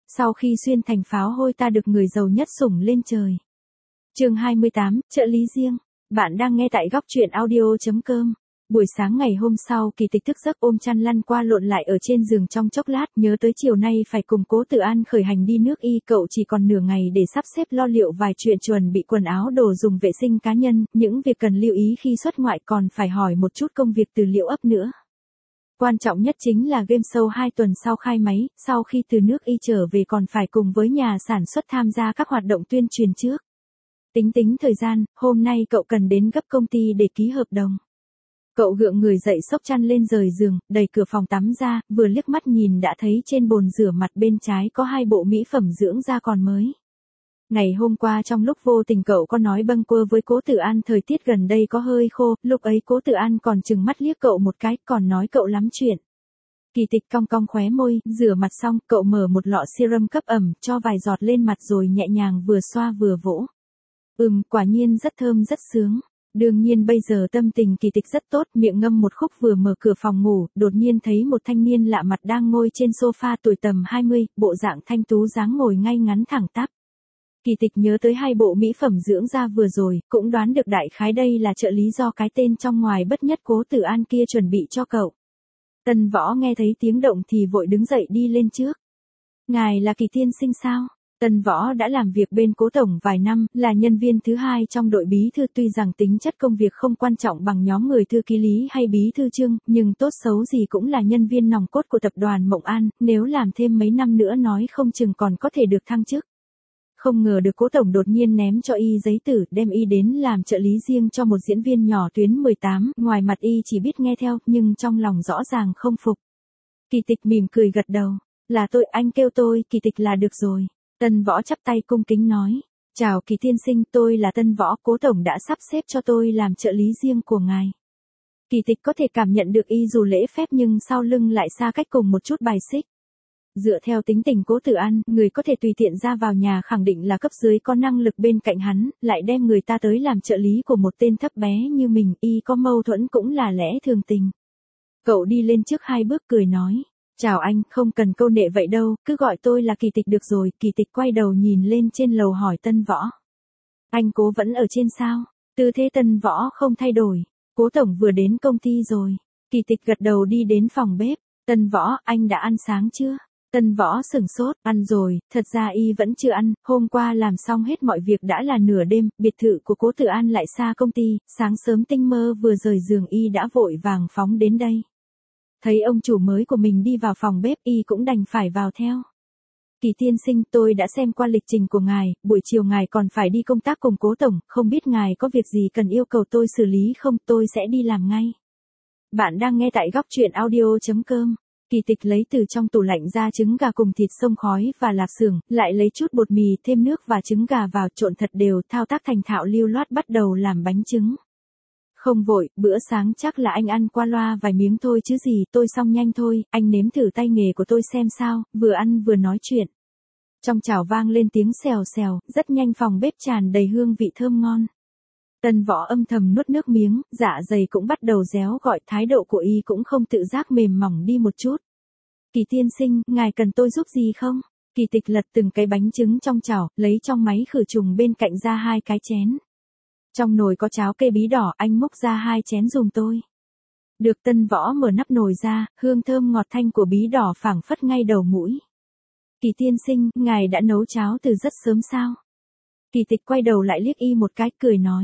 Sau khi xuyên thành pháo hôi ta được người giàu nhất sủng lên trời. Chương 28, trợ lý riêng. Bạn đang nghe tại góc truyện audio.com. Buổi sáng ngày hôm sau, Kỳ Tịch thức giấc ôm chăn lăn qua lộn lại ở trên giường trong chốc lát, nhớ tới chiều nay phải cùng Cố Tử An khởi hành đi nước Y, cậu chỉ còn nửa ngày để sắp xếp lo liệu vài chuyện chuẩn bị quần áo đồ dùng vệ sinh cá nhân, những việc cần lưu ý khi xuất ngoại, còn phải hỏi một chút công việc từ liệu ấp nữa. Quan trọng nhất chính là game show 2 tuần sau khai máy, sau khi từ nước Y trở về còn phải cùng với nhà sản xuất tham gia các hoạt động tuyên truyền trước. Tính thời gian, hôm nay cậu cần đến gấp công ty để ký hợp đồng. Cậu gượng người dậy xốc chăn lên rời giường, đẩy cửa phòng tắm ra, vừa liếc mắt nhìn đã thấy trên bồn rửa mặt bên trái có 2 bộ mỹ phẩm dưỡng da còn mới. Ngày hôm qua trong lúc vô tình cậu có nói bâng quơ với Cố Tử An thời tiết gần đây có hơi khô, lúc ấy Cố Tử An còn trừng mắt liếc cậu một cái, còn nói cậu lắm chuyện. Kỳ Tịch cong cong khóe môi, rửa mặt xong, cậu mở một lọ serum cấp ẩm, cho vài giọt lên mặt rồi nhẹ nhàng vừa xoa vừa vỗ. Quả nhiên rất thơm rất sướng. Đương nhiên bây giờ tâm tình Kỳ Tịch rất tốt, miệng ngâm một khúc vừa mở cửa phòng ngủ, đột nhiên thấy một thanh niên lạ mặt đang ngồi trên sofa tuổi tầm 20, bộ dạng thanh tú dáng ngồi ngay ngắn thẳng tắp. Kỳ Tịch nhớ tới 2 bộ mỹ phẩm dưỡng da vừa rồi, cũng đoán được đại khái đây là trợ lý do cái tên trong ngoài bất nhất Cố Tử An kia chuẩn bị cho cậu. Tân Võ nghe thấy tiếng động thì vội đứng dậy đi lên trước. Ngài là Kỳ tiên sinh sao? Tân Võ đã làm việc bên Cố tổng vài năm, là nhân viên thứ 2 trong đội bí thư, tuy rằng tính chất công việc không quan trọng bằng nhóm người thư ký Lý hay bí thư Trương, nhưng tốt xấu gì cũng là nhân viên nòng cốt của tập đoàn Mộng An, nếu làm thêm mấy năm nữa nói không chừng còn có thể được thăng chức. Không ngờ được Cố tổng đột nhiên ném cho y giấy tử, đem y đến làm trợ lý riêng cho một diễn viên nhỏ tuyến 18, ngoài mặt y chỉ biết nghe theo, nhưng trong lòng rõ ràng không phục. Kỳ Tịch mỉm cười gật đầu, là tôi, anh kêu tôi Kỳ Tịch là được rồi. Tân Võ chắp tay cung kính nói, chào Kỳ tiên sinh, tôi là Tân Võ, Cố tổng đã sắp xếp cho tôi làm trợ lý riêng của ngài. Kỳ Tịch có thể cảm nhận được y dù lễ phép nhưng sau lưng lại xa cách cùng một chút bài xích. Dựa theo tính tình Cố Tử An, người có thể tùy tiện ra vào nhà khẳng định là cấp dưới có năng lực bên cạnh hắn, lại đem người ta tới làm trợ lý của một tên thấp bé như mình, y có mâu thuẫn cũng là lẽ thường tình. Cậu đi lên trước 2 bước cười nói, chào anh, không cần câu nệ vậy đâu, cứ gọi tôi là Kỳ Tịch được rồi. Kỳ Tịch quay đầu nhìn lên trên lầu hỏi Tân Võ. Anh Cố vẫn ở trên sao? Tư thế Tân Võ không thay đổi. Cố tổng vừa đến công ty rồi. Kỳ Tịch gật đầu đi đến phòng bếp. Tân Võ, anh đã ăn sáng chưa? Tân Võ sửng sốt, ăn rồi, thật ra y vẫn chưa ăn, hôm qua làm xong hết mọi việc đã là nửa đêm, biệt thự của Cố Tử An lại xa công ty, sáng sớm tinh mơ vừa rời giường y đã vội vàng phóng đến đây. Thấy ông chủ mới của mình đi vào phòng bếp y cũng đành phải vào theo. Kỳ tiên sinh, tôi đã xem qua lịch trình của ngài, buổi chiều ngài còn phải đi công tác cùng Cố tổng, không biết ngài có việc gì cần yêu cầu tôi xử lý không, tôi sẽ đi làm ngay. Bạn đang nghe tại góc truyện audio.com. Kỳ Tịch lấy từ trong tủ lạnh ra trứng gà cùng thịt xông khói và lạp xưởng, lại lấy chút bột mì, thêm nước và trứng gà vào, trộn thật đều, thao tác thành thạo lưu loát bắt đầu làm bánh trứng. Không vội, bữa sáng chắc là anh ăn qua loa vài miếng thôi chứ gì, tôi xong nhanh thôi, anh nếm thử tay nghề của tôi xem sao, vừa ăn vừa nói chuyện. Trong chảo vang lên tiếng xèo xèo, rất nhanh phòng bếp tràn đầy hương vị thơm ngon. Tân Võ âm thầm nuốt nước miếng, dạ dày cũng bắt đầu réo gọi, thái độ của y cũng không tự giác mềm mỏng đi một chút. Kỳ tiên sinh, ngài cần tôi giúp gì không? Kỳ Tịch lật từng cái bánh trứng trong chảo, lấy trong máy khử trùng bên cạnh ra 2 cái chén. Trong nồi có cháo cây bí đỏ, anh múc ra 2 chén giùm tôi. Được. Tân Võ mở nắp nồi ra, hương thơm ngọt thanh của bí đỏ phảng phất ngay đầu mũi. Kỳ tiên sinh, ngài đã nấu cháo từ rất sớm sao? Kỳ Tịch quay đầu lại liếc y một cái, cười nói.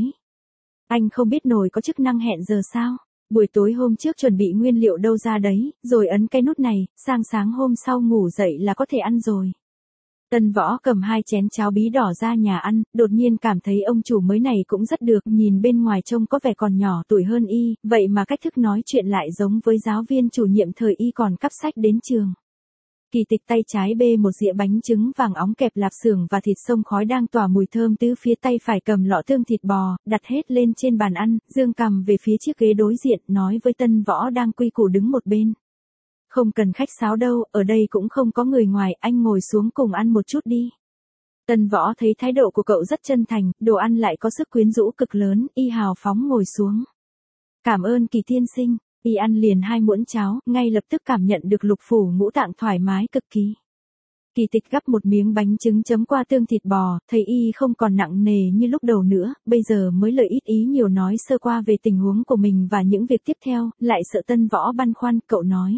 Anh không biết nồi có chức năng hẹn giờ sao? Buổi tối hôm trước chuẩn bị nguyên liệu đâu ra đấy, rồi ấn cái nút này, sang sáng hôm sau ngủ dậy là có thể ăn rồi. Tân Võ cầm 2 chén cháo bí đỏ ra nhà ăn, đột nhiên cảm thấy ông chủ mới này cũng rất được, nhìn bên ngoài trông có vẻ còn nhỏ tuổi hơn y, vậy mà cách thức nói chuyện lại giống với giáo viên chủ nhiệm thời y còn cắp sách đến trường. Kỳ Tịch tay trái bê một dĩa bánh trứng vàng óng kẹp lạp xưởng và thịt xông khói đang tỏa mùi thơm tứ phía, tay phải cầm lọ tương thịt bò, đặt hết lên trên bàn ăn, dương cằm về phía chiếc ghế đối diện, nói với Tân Võ đang quy củ đứng một bên. Không cần khách sáo đâu, ở đây cũng không có người ngoài, anh ngồi xuống cùng ăn một chút đi. Tân Võ thấy thái độ của cậu rất chân thành, đồ ăn lại có sức quyến rũ cực lớn, y hào phóng ngồi xuống. Cảm ơn Kỳ tiên sinh. Y ăn liền 2 muỗng cháo, ngay lập tức cảm nhận được lục phủ ngũ tạng thoải mái cực kỳ. Kỳ Tịch gắp một miếng bánh trứng chấm qua tương thịt bò, thấy y không còn nặng nề như lúc đầu nữa, bây giờ mới lời ít ý nhiều nói sơ qua về tình huống của mình và những việc tiếp theo, lại sợ Tân Võ băn khoăn, cậu nói.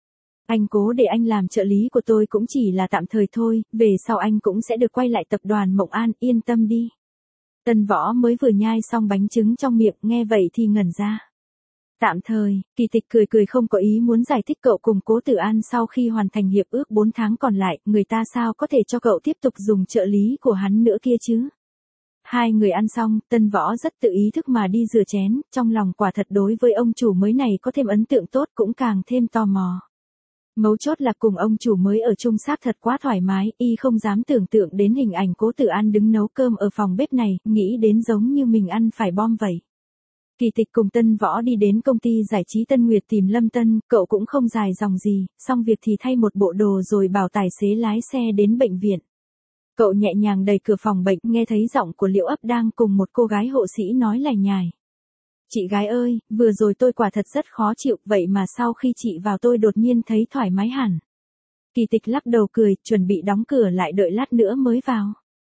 Anh cố để anh làm trợ lý của tôi cũng chỉ là tạm thời thôi, về sau anh cũng sẽ được quay lại tập đoàn Mộng An, yên tâm đi. Tân Võ mới vừa nhai xong bánh trứng trong miệng, nghe vậy thì ngẩn ra. Tạm thời, Kỳ Tịch cười cười không có ý muốn giải thích cậu cùng Cố Tử An sau khi hoàn thành hiệp ước 4 tháng còn lại, người ta sao có thể cho cậu tiếp tục dùng trợ lý của hắn nữa kia chứ. Hai người ăn xong, Tân Võ rất tự ý thức mà đi rửa chén, trong lòng quả thật đối với ông chủ mới này có thêm ấn tượng tốt cũng càng thêm tò mò. Mấu chốt là cùng ông chủ mới ở chung xác thật quá thoải mái, y không dám tưởng tượng đến hình ảnh Cố Tử An đứng nấu cơm ở phòng bếp này, nghĩ đến giống như mình ăn phải bom vậy. Kỳ Tịch cùng Tân Võ đi đến công ty giải trí Tân Nguyệt tìm Lâm Tân, cậu cũng không dài dòng gì, xong việc thì thay một bộ đồ rồi bảo tài xế lái xe đến bệnh viện. Cậu nhẹ nhàng đẩy cửa phòng bệnh, nghe thấy giọng của Liễu Ấp đang cùng một cô gái hộ sĩ nói lải nhải. Chị gái ơi, vừa rồi tôi quả thật rất khó chịu, vậy mà sau khi chị vào tôi đột nhiên thấy thoải mái hẳn. Kỳ Tịch lắc đầu cười, chuẩn bị đóng cửa lại đợi lát nữa mới vào.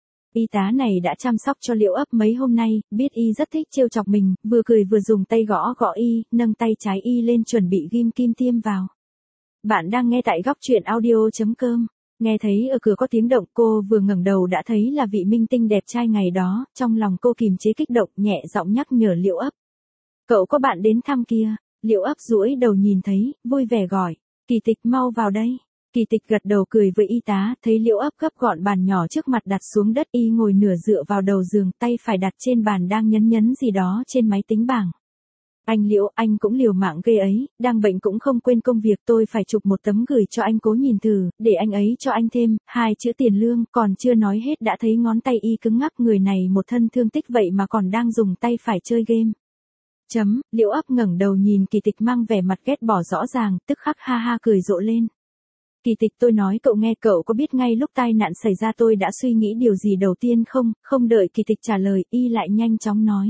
Y tá này đã chăm sóc cho Liễu Ấp mấy hôm nay, biết y rất thích trêu chọc mình, vừa cười vừa dùng tay gõ gõ y, nâng tay trái y lên chuẩn bị ghim kim tiêm vào. Bạn đang nghe tại góc truyện audio.com. Nghe thấy ở cửa có tiếng động, cô vừa ngẩng đầu đã thấy là vị minh tinh đẹp trai ngày đó, trong lòng cô kìm chế kích động, nhẹ giọng nhắc nhở Liễu Ấp. Cậu có bạn đến thăm kia. Liễu Ấp duỗi đầu nhìn thấy, vui vẻ gọi. Kỳ Tịch mau vào đây. Kỳ Tịch gật đầu cười với y tá, thấy Liễu Ấp gấp gọn bàn nhỏ trước mặt đặt xuống đất, y ngồi nửa dựa vào đầu giường, tay phải đặt trên bàn đang nhấn nhấn gì đó trên máy tính bảng. Anh Liễu, anh cũng liều mạng ghê ấy, đang bệnh cũng không quên công việc, tôi phải chụp một tấm gửi cho anh Cố nhìn thử, để anh ấy cho anh thêm 2 chữ tiền lương, còn chưa nói hết đã thấy ngón tay y cứng ngắc, người này một thân thương tích vậy mà còn đang dùng tay phải chơi game. Liễu Ấp ngẩng đầu nhìn Kỳ Tịch mang vẻ mặt ghét bỏ rõ ràng, tức khắc ha ha cười rộ lên. Kỳ Tịch, tôi nói cậu nghe, cậu có biết ngay lúc tai nạn xảy ra tôi đã suy nghĩ điều gì đầu tiên không? Không đợi Kỳ Tịch trả lời, y lại nhanh chóng nói.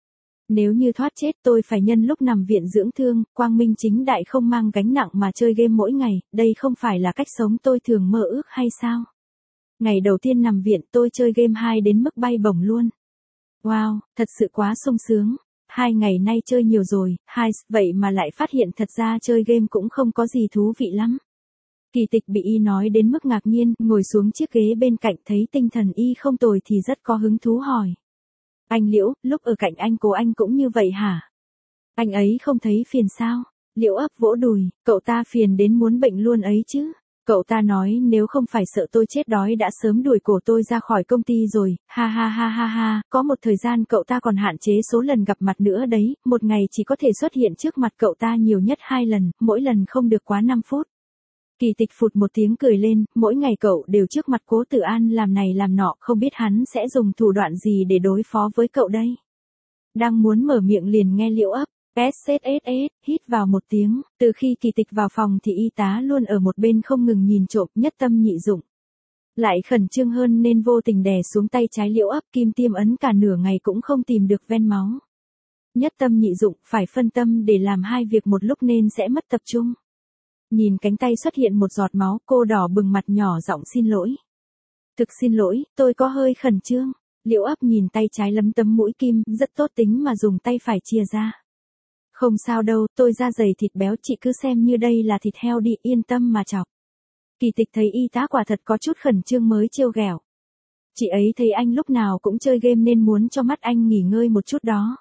Nếu như thoát chết tôi phải nhân lúc nằm viện dưỡng thương, quang minh chính đại không mang gánh nặng mà chơi game mỗi ngày, đây không phải là cách sống tôi thường mơ ước hay sao? Ngày đầu tiên nằm viện tôi chơi game 2 đến mức bay bổng luôn. Wow, thật sự quá sung sướng. 2 ngày nay chơi nhiều rồi, vậy mà lại phát hiện thật ra chơi game cũng không có gì thú vị lắm. Kỳ Tịch bị y nói đến mức ngạc nhiên, ngồi xuống chiếc ghế bên cạnh thấy tinh thần y không tồi thì rất có hứng thú hỏi. Anh Liễu, lúc ở cạnh anh Cố anh cũng như vậy hả? Anh ấy không thấy phiền sao? Liễu Ấp vỗ đùi, cậu ta phiền đến muốn bệnh luôn ấy chứ. Cậu ta nói nếu không phải sợ tôi chết đói đã sớm đuổi cổ tôi ra khỏi công ty rồi, ha ha ha ha ha, có một thời gian cậu ta còn hạn chế số lần gặp mặt nữa đấy, một ngày chỉ có thể xuất hiện trước mặt cậu ta nhiều nhất 2 lần, mỗi lần không được quá 5 phút. Kỳ Tịch phụt một tiếng cười lên, mỗi ngày cậu đều trước mặt Cố Tử An làm này làm nọ, không biết hắn sẽ dùng thủ đoạn gì để đối phó với cậu đây. Đang muốn mở miệng liền nghe Liễu Ấp, SSSS, hít vào một tiếng, từ khi Kỳ Tịch vào phòng thì y tá luôn ở một bên không ngừng nhìn trộm, nhất tâm nhị dụng. Lại khẩn trương hơn nên vô tình đè xuống tay trái Liễu Ấp, kim tiêm ấn cả nửa ngày cũng không tìm được ven máu. Nhất tâm nhị dụng, phải phân tâm để làm 2 việc một lúc nên sẽ mất tập trung. Nhìn cánh tay xuất hiện một giọt máu, cô đỏ bừng mặt nhỏ giọng xin lỗi. Thực xin lỗi, tôi có hơi khẩn trương. Liễu Ấp nhìn tay trái lấm tấm mũi kim, rất tốt tính mà dùng tay phải chìa ra. Không sao đâu, tôi da dày thịt béo, chị cứ xem như đây là thịt heo đi, yên tâm mà chọc. Kỳ Tịch thấy y tá quả thật có chút khẩn trương mới trêu ghẹo. Chị ấy thấy anh lúc nào cũng chơi game nên muốn cho mắt anh nghỉ ngơi một chút đó.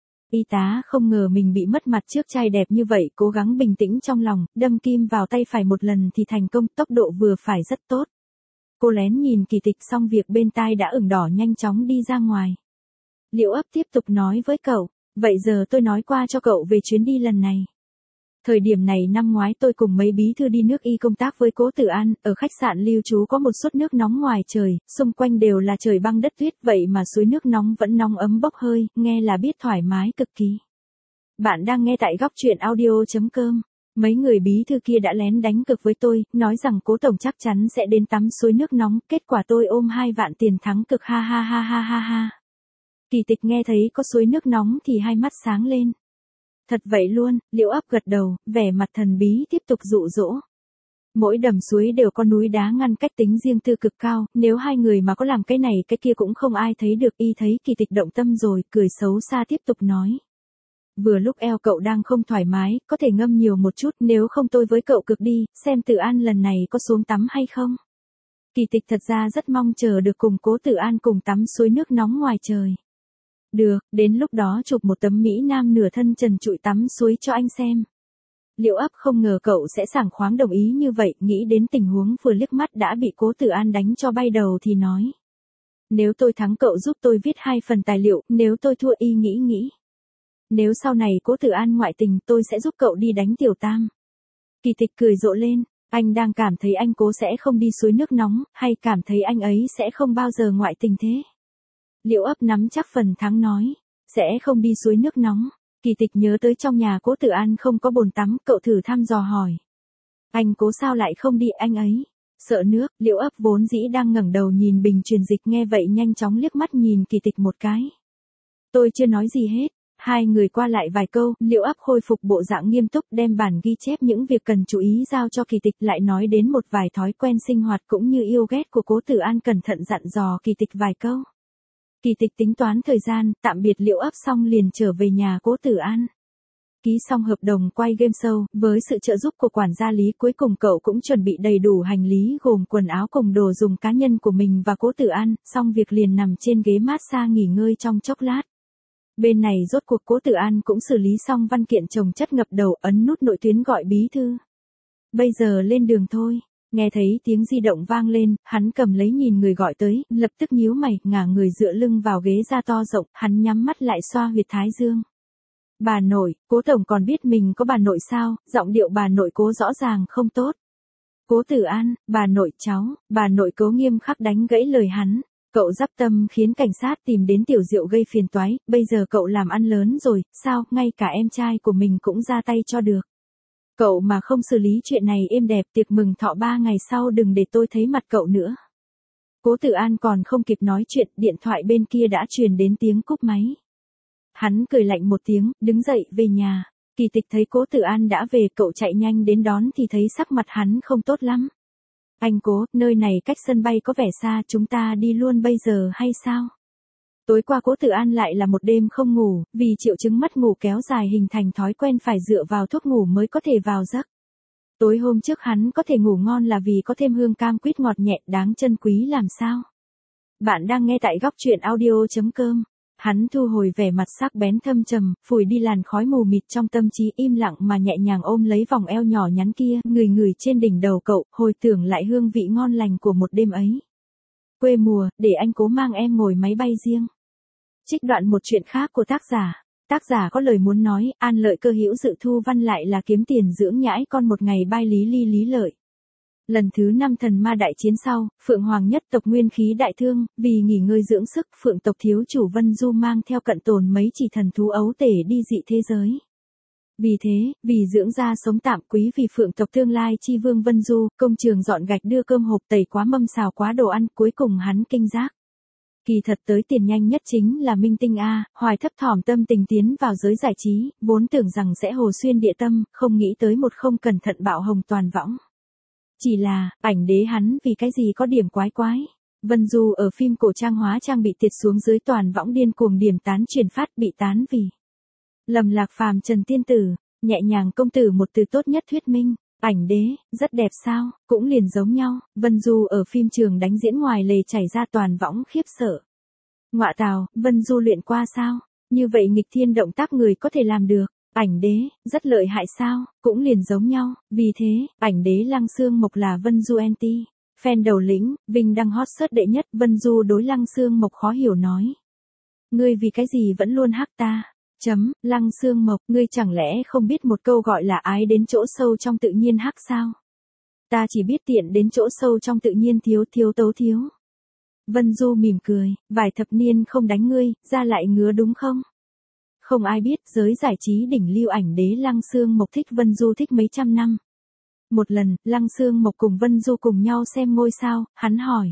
Y tá không ngờ mình bị mất mặt trước trai đẹp như vậy, cố gắng bình tĩnh trong lòng, đâm kim vào tay phải một lần thì thành công, tốc độ vừa phải rất tốt. Cô lén nhìn Kỳ Tịch xong việc bên tai đã ửng đỏ nhanh chóng đi ra ngoài. Liễu Ấp tiếp tục nói với cậu, vậy giờ tôi nói qua cho cậu về chuyến đi lần này. Thời điểm này năm ngoái tôi cùng mấy bí thư đi nước Y công tác với Cố Tử An, ở khách sạn lưu trú có một suất nước nóng ngoài trời, xung quanh đều là trời băng đất tuyết, vậy mà suối nước nóng vẫn nóng ấm bốc hơi, nghe là biết thoải mái cực kỳ. Bạn đang nghe tại góc truyện audio.com. Mấy người bí thư kia đã lén đánh cực với tôi, nói rằng Cố tổng chắc chắn sẽ đến tắm suối nước nóng, kết quả tôi ôm 2 vạn tiền thắng cực, ha ha ha ha ha ha. Kỳ Tịch nghe thấy có suối nước nóng thì hai mắt sáng lên. Thật vậy luôn, Liễu Ấp gật đầu, vẻ mặt thần bí tiếp tục dụ dỗ. Mỗi đầm suối đều có núi đá ngăn cách, tính riêng tư cực cao, nếu hai người mà có làm cái này cái kia cũng không ai thấy được. Y thấy Kỳ Tịch động tâm rồi, cười xấu xa tiếp tục nói. Vừa lúc eo cậu đang không thoải mái, có thể ngâm nhiều một chút, nếu không tôi với cậu cực đi, xem Tử An lần này có xuống tắm hay không. Kỳ Tịch thật ra rất mong chờ được cùng Cố Tử An cùng tắm suối nước nóng ngoài trời. Được, đến lúc đó chụp một tấm Mỹ Nam nửa thân trần trụi tắm suối cho anh xem. Liễu Ấp không ngờ cậu sẽ sảng khoáng đồng ý như vậy, nghĩ đến tình huống vừa liếc mắt đã bị Cố Tử An đánh cho bay đầu thì nói. Nếu tôi thắng cậu giúp tôi viết 2 phần tài liệu, nếu tôi thua y nghĩ. Nếu sau này Cố Tử An ngoại tình tôi sẽ giúp cậu đi đánh Tiểu Tam. Kỳ Tịch cười rộ lên, anh đang cảm thấy anh Cố sẽ không đi suối nước nóng, hay cảm thấy anh ấy sẽ không bao giờ ngoại tình thế? Liễu Ấp nắm chắc phần thắng nói, sẽ không đi suối nước nóng. Kỳ Tịch nhớ tới trong nhà Cố Tử An không có bồn tắm, cậu thử thăm dò hỏi. Anh Cố sao lại không đi, anh ấy sợ nước. Liễu Ấp vốn dĩ đang ngẩng đầu nhìn bình truyền dịch nghe vậy nhanh chóng liếc mắt nhìn Kỳ Tịch một cái. Tôi chưa nói gì hết. Hai người qua lại vài câu, Liễu Ấp khôi phục bộ dạng nghiêm túc đem bản ghi chép những việc cần chú ý giao cho Kỳ Tịch, lại nói đến một vài thói quen sinh hoạt cũng như yêu ghét của Cố Tử An, cẩn thận dặn dò Kỳ Tịch vài câu. Kỳ Tịch tính toán thời gian, tạm biệt Liễu Ấp xong liền trở về nhà Cố Tử An. Ký xong hợp đồng quay game show, với sự trợ giúp của quản gia Lý cuối cùng cậu cũng chuẩn bị đầy đủ hành lý gồm quần áo cùng đồ dùng cá nhân của mình và Cố Tử An, xong việc liền nằm trên ghế massage nghỉ ngơi trong chốc lát. Bên này rốt cuộc Cố Tử An cũng xử lý xong văn kiện chồng chất ngập đầu, ấn nút nội tuyến gọi bí thư. Bây giờ lên đường thôi. Nghe thấy tiếng di động vang lên, hắn cầm lấy nhìn người gọi tới, lập tức nhíu mày, ngả người dựa lưng vào ghế da to rộng, hắn nhắm mắt lại xoa huyệt thái dương. Bà nội, Cố tổng còn biết mình có bà nội sao? Giọng điệu bà nội Cố rõ ràng không tốt. Cố Tử An, bà nội cháu, bà nội Cố nghiêm khắc đánh gãy lời hắn. Cậu dắp tâm khiến cảnh sát tìm đến Tiểu Diệu gây phiền toái, bây giờ cậu làm ăn lớn rồi, sao, ngay cả em trai của mình cũng ra tay cho được. Cậu mà không xử lý chuyện này êm đẹp, tiệc mừng thọ 3 ngày sau đừng để tôi thấy mặt cậu nữa. Cố Tử An còn không kịp nói chuyện, điện thoại bên kia đã truyền đến tiếng cúp máy. Hắn cười lạnh một tiếng, đứng dậy về nhà. Kỳ Tịch thấy Cố Tử An đã về, cậu chạy nhanh đến đón thì thấy sắc mặt hắn không tốt lắm. Anh Cố, nơi này cách sân bay có vẻ xa, chúng ta đi luôn bây giờ hay sao? Tối qua Cố Tử An lại là một đêm không ngủ, vì triệu chứng mất ngủ kéo dài hình thành thói quen phải dựa vào thuốc ngủ mới có thể vào giấc. Tối hôm trước hắn có thể ngủ ngon là vì có thêm hương cam quýt ngọt nhẹ đáng trân quý làm sao. Bạn đang nghe tại góc truyện audio.com. Hắn thu hồi vẻ mặt sắc bén thâm trầm, phủi đi làn khói mù mịt trong tâm trí, im lặng mà nhẹ nhàng ôm lấy vòng eo nhỏ nhắn kia, người trên đỉnh đầu cậu, hồi tưởng lại hương vị ngon lành của một đêm ấy. Quê mùa, để anh Cố mang em ngồi máy bay riêng. Trích đoạn một chuyện khác của tác giả. Tác giả có lời muốn nói, An Lợi Cơ hữu dự thu văn lại là kiếm tiền dưỡng nhãi con một ngày bai lý lợi. Lần thứ 5 thần ma đại chiến sau, Phượng Hoàng nhất tộc nguyên khí đại thương, vì nghỉ ngơi dưỡng sức, Phượng tộc thiếu chủ Vân Du mang theo cận tồn mấy chỉ thần thú ấu tể đi dị thế giới. Vì thế, vì dưỡng ra sống tạm, quý vì Phượng tộc tương lai chi vương Vân Du, công trường dọn gạch đưa cơm hộp, tẩy quá mâm xào quá đồ ăn, cuối cùng hắn kinh giác. Kỳ thật tới tiền nhanh nhất chính là minh tinh A, hoài thấp thỏm tâm tình tiến vào giới giải trí, vốn tưởng rằng sẽ hồ xuyên địa tâm, không nghĩ tới một không cẩn thận bạo hồng toàn võng. Chỉ là, ảnh đế hắn vì cái gì có điểm quái quái. Vân Du ở phim cổ trang hóa trang bị tiệt xuống dưới toàn võng điên cuồng điểm tán truyền phát, bị tán vì lầm lạc phàm Trần Tiên Tử, nhẹ nhàng công tử một từ tốt nhất thuyết minh. Ảnh đế, rất đẹp sao, cũng liền giống nhau. Vân Du ở phim trường đánh diễn ngoài lề chảy ra toàn võng khiếp sợ. Ngọa tào, Vân Du luyện qua sao? Như vậy nghịch thiên động tác người có thể làm được. Ảnh đế, rất lợi hại sao, cũng liền giống nhau. Vì thế, ảnh đế Lăng Xương Mộc là Vân Du anti. Fan đầu lĩnh, Vinh đăng hot search đệ nhất. Vân Du đối Lăng Xương Mộc khó hiểu nói. Ngươi vì cái gì vẫn luôn hắc ta? Lăng Xương Mộc, ngươi chẳng lẽ không biết một câu gọi là ái đến chỗ sâu trong tự nhiên hắc sao? Ta chỉ biết tiện đến chỗ sâu trong tự nhiên thiếu tấu thiếu. Vân Du mỉm cười, vài thập niên không đánh ngươi, ra lại ngứa đúng không? Không ai biết, giới giải trí đỉnh lưu ảnh đế Lăng Xương Mộc thích Vân Du thích mấy trăm năm. Một lần, Lăng Xương Mộc cùng Vân Du cùng nhau xem ngôi sao, hắn hỏi.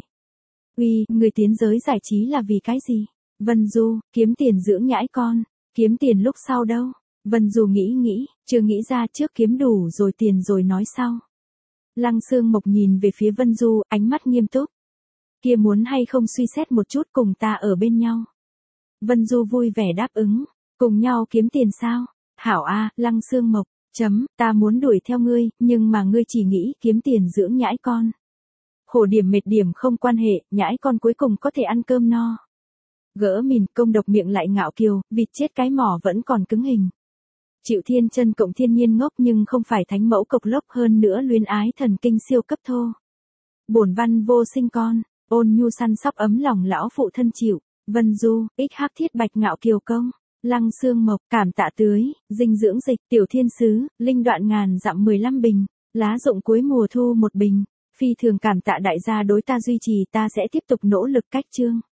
Uy, người tiến giới giải trí là vì cái gì? Vân Du, kiếm tiền dưỡng nhãi con. Kiếm tiền lúc sau đâu? Vân Du nghĩ, chưa nghĩ ra, trước kiếm đủ rồi tiền rồi nói sau. Lăng Sương Mộc nhìn về phía Vân Du, ánh mắt nghiêm túc. Kia muốn hay không suy xét một chút cùng ta ở bên nhau. Vân Du vui vẻ đáp ứng, cùng nhau kiếm tiền sao? Hảo a, Lăng Sương Mộc, ta muốn đuổi theo ngươi, nhưng mà ngươi chỉ nghĩ kiếm tiền dưỡng nhãi con. Khổ điểm mệt điểm không quan hệ, nhãi con cuối cùng có thể ăn cơm no. Gỡ mìn, công độc miệng lại ngạo kiều, vịt chết cái mỏ vẫn còn cứng hình. Triệu Thiên Chân cộng thiên nhiên ngốc nhưng không phải thánh mẫu cộc lốc, hơn nữa luyến ái thần kinh siêu cấp thô. Bổn văn vô sinh con, ôn nhu săn sóc ấm lòng lão phụ thân chịu. Vân Du, ích hắc thiết bạch ngạo kiều công. Lăng Sương Mộc, cảm tạ tưới, dinh dưỡng dịch, tiểu thiên sứ, linh đoạn ngàn dặm 15 bình, lá rụng cuối mùa thu 1 bình. Phi thường cảm tạ đại gia đối ta duy trì, ta sẽ tiếp tục nỗ lực cách chương.